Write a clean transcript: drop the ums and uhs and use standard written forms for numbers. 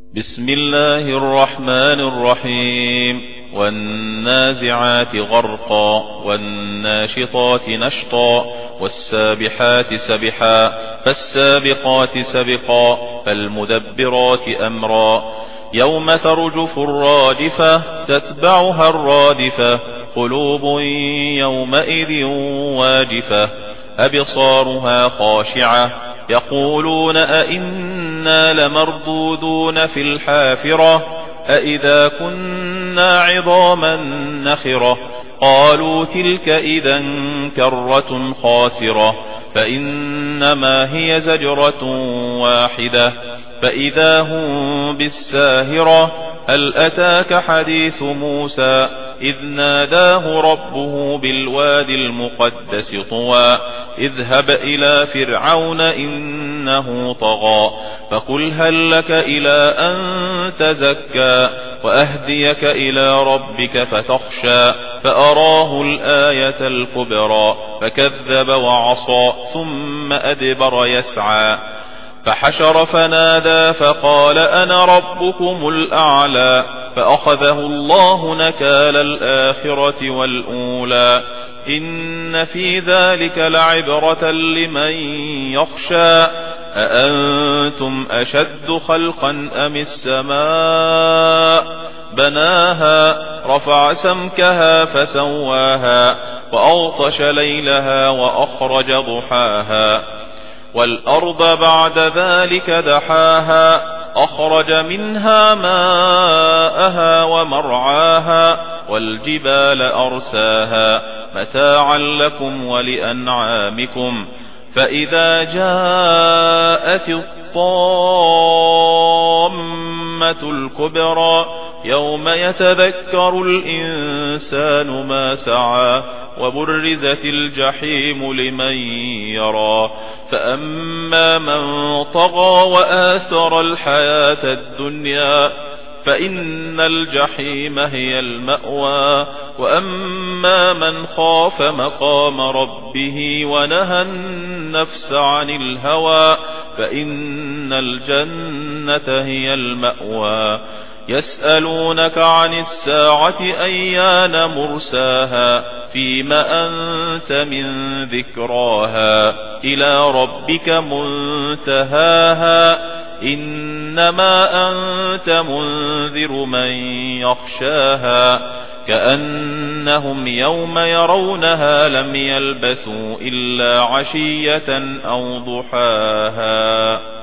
بسم الله الرحمن الرحيم. والنازعات غرقا والناشطات نشطا والسابحات سبحا فالسابقات سبقا فالمدبرات أمرا يوم ترجف الراجفة تتبعها الرادفة قلوب يومئذ واجفة أبصارها خاشعة يقولون أئنا لمردودون في الحافرة أئذا كنا عظاما نخرة قالوا تلك إذا كرة خاسرة فإنما هي زجرة واحدة فإذا هم بالساهرة هل أتاك حديث موسى إذ ناداه ربه بالوادي المقدس طوى اذهب إلى فرعون إنه طغى فقل هل لك إلى أن تزكى وأهديك إلى ربك فتخشى فأراه الآية الكبرى فكذب وعصى ثم أدبر يسعى فحشر فنادى فقال أنا ربكم الأعلى فأخذه الله نكال الآخرة والأولى إن في ذلك لعبرة لمن يخشى أأنتم أشد خلقا أم السماء بناها رفع سمكها فسواها وأغطش ليلها وأخرج ضحاها والأرض بعد ذلك دحاها أخرج منها ماءها ومرعاها والجبال أرساها متاعا لكم ولأنعامكم فإذا جاءت الطامة الكبرى يوم يتذكر الإنسان ما سعى وبرزت الجحيم لمن يرى فأما من طغى وآثر الحياة الدنيا فإن الجحيم هي المأوى وأما من خاف مقام ربه ونهى النفس عن الهوى فإن الجنة هي المأوى يسألونك عن الساعة أيان مرساها فيم أنت من ذكراها إلى ربك منتهاها إنما أنت منذر من يخشاها كأنهم يوم يرونها لم يلبثوا إلا عشية أو ضحاها.